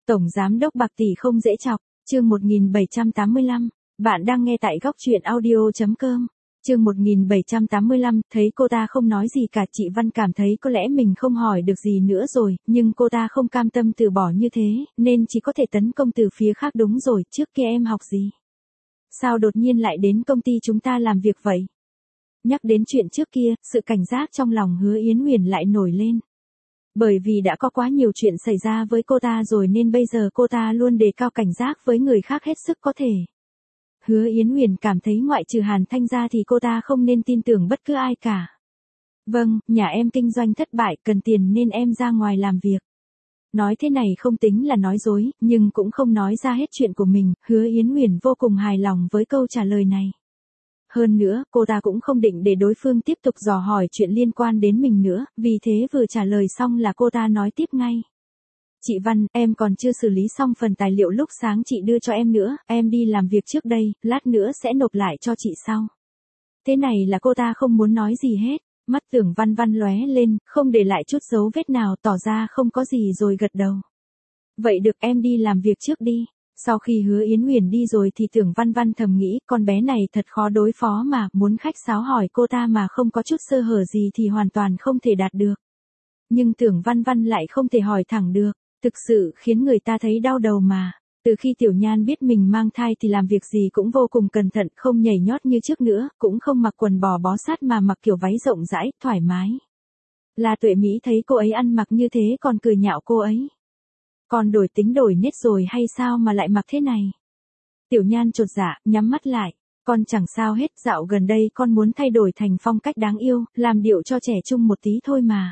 Tổng giám đốc Bạc Tỷ không dễ chọc, chương 1785. Bạn đang nghe tại góc truyện audio.com. Chương 1785, thấy cô ta không nói gì cả, chị Văn cảm thấy có lẽ mình không hỏi được gì nữa rồi, nhưng cô ta không cam tâm từ bỏ như thế, nên chỉ có thể tấn công từ phía khác. Đúng rồi, trước kia em học gì? Sao đột nhiên lại đến công ty chúng ta làm việc vậy? Nhắc đến chuyện trước kia, sự cảnh giác trong lòng Hứa Yến Huyền lại nổi lên. Bởi vì đã có quá nhiều chuyện xảy ra với cô ta rồi nên bây giờ cô ta luôn đề cao cảnh giác với người khác hết sức có thể. Hứa Yến Huyền cảm thấy ngoại trừ Hàn Thanh ra thì cô ta không nên tin tưởng bất cứ ai cả. Vâng, nhà em kinh doanh thất bại, cần tiền nên em ra ngoài làm việc. Nói thế này không tính là nói dối, nhưng cũng không nói ra hết chuyện của mình. Hứa Yến Huyền vô cùng hài lòng với câu trả lời này. Hơn nữa, cô ta cũng không định để đối phương tiếp tục dò hỏi chuyện liên quan đến mình nữa, vì thế vừa trả lời xong là cô ta nói tiếp ngay. Chị Văn, em còn chưa xử lý xong phần tài liệu lúc sáng chị đưa cho em nữa, em đi làm việc trước đây, lát nữa sẽ nộp lại cho chị sau. Thế này là cô ta không muốn nói gì hết, mắt Tưởng Văn Văn lóe lên, không để lại chút dấu vết nào, tỏ ra không có gì rồi gật đầu. Vậy được, em đi làm việc trước đi. Sau khi Hứa Yến Huyền đi rồi thì Tưởng Văn Văn thầm nghĩ, con bé này thật khó đối phó mà, muốn khách sáo hỏi cô ta mà không có chút sơ hở gì thì hoàn toàn không thể đạt được. Nhưng Tưởng Văn Văn lại không thể hỏi thẳng được, thực sự khiến người ta thấy đau đầu mà. Từ khi Tiểu Nhan biết mình mang thai thì làm việc gì cũng vô cùng cẩn thận, không nhảy nhót như trước nữa, cũng không mặc quần bò bó sát mà mặc kiểu váy rộng rãi, thoải mái. La Tuệ Mỹ thấy cô ấy ăn mặc như thế còn cười nhạo cô ấy. Con đổi tính đổi nết rồi hay sao mà lại mặc thế này? Tiểu Nhan chột dạ, nhắm mắt lại. Con chẳng sao hết, dạo gần đây con muốn thay đổi thành phong cách đáng yêu, làm điệu cho trẻ trung một tí thôi mà.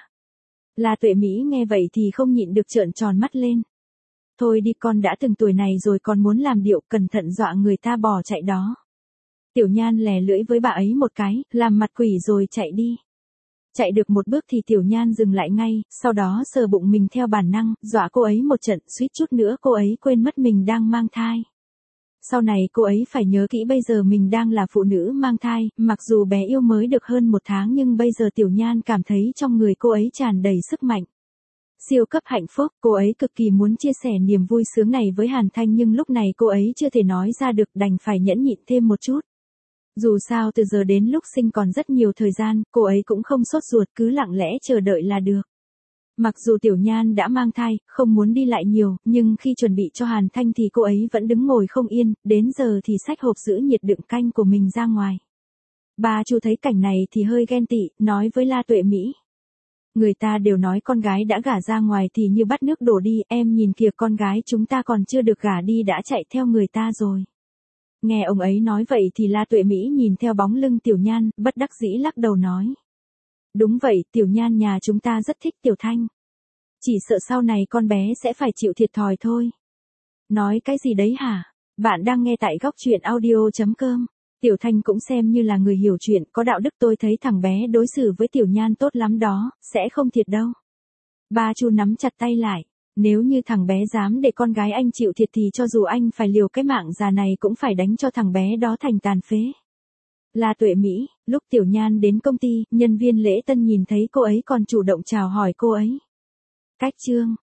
La Tuệ Mỹ nghe vậy thì không nhịn được trợn tròn mắt lên. Thôi đi, con đã từng tuổi này rồi còn muốn làm điệu, cẩn thận dọa người ta bỏ chạy đó. Tiểu Nhan lè lưỡi với bà ấy một cái, làm mặt quỷ rồi chạy đi. Chạy được một bước thì Tiểu Nhan dừng lại ngay, sau đó sờ bụng mình theo bản năng, dọa cô ấy một trận, suýt chút nữa cô ấy quên mất mình đang mang thai. Sau này cô ấy phải nhớ kỹ, bây giờ mình đang là phụ nữ mang thai, mặc dù bé yêu mới được hơn 1 tháng nhưng bây giờ Tiểu Nhan cảm thấy trong người cô ấy tràn đầy sức mạnh. Siêu cấp hạnh phúc, cô ấy cực kỳ muốn chia sẻ niềm vui sướng này với Hàn Thanh nhưng lúc này cô ấy chưa thể nói ra được, đành phải nhẫn nhịn thêm một chút. Dù sao từ giờ đến lúc sinh còn rất nhiều thời gian, cô ấy cũng không sốt ruột, cứ lặng lẽ chờ đợi là được. Mặc dù Tiểu Nhan đã mang thai, không muốn đi lại nhiều, nhưng khi chuẩn bị cho Hàn Thanh thì cô ấy vẫn đứng ngồi không yên, đến giờ thì xách hộp sữa nhiệt đựng canh của mình ra ngoài. Bà Chu thấy cảnh này thì hơi ghen tị, nói với La Tuệ Mỹ. Người ta đều nói con gái đã gả ra ngoài thì như bắt nước đổ đi, em nhìn kìa, con gái chúng ta còn chưa được gả đi đã chạy theo người ta rồi. Nghe ông ấy nói vậy thì La Tuệ Mỹ nhìn theo bóng lưng Tiểu Nhan, bất đắc dĩ lắc đầu nói. Đúng vậy, Tiểu Nhan nhà chúng ta rất thích Tiểu Thanh. Chỉ sợ sau này con bé sẽ phải chịu thiệt thòi thôi. Nói cái gì đấy hả? Bạn đang nghe tại góc truyện audio.com. Tiểu Thanh cũng xem như là người hiểu chuyện, có đạo đức, tôi thấy thằng bé đối xử với Tiểu Nhan tốt lắm đó, sẽ không thiệt đâu. Ba Chu nắm chặt tay lại. Nếu như thằng bé dám để con gái anh chịu thiệt thì cho dù anh phải liều cái mạng già này cũng phải đánh cho thằng bé đó thành tàn phế. La Tuệ Mỹ, lúc Tiểu Nhan đến công ty, nhân viên lễ tân nhìn thấy cô ấy còn chủ động chào hỏi cô ấy. Cách chương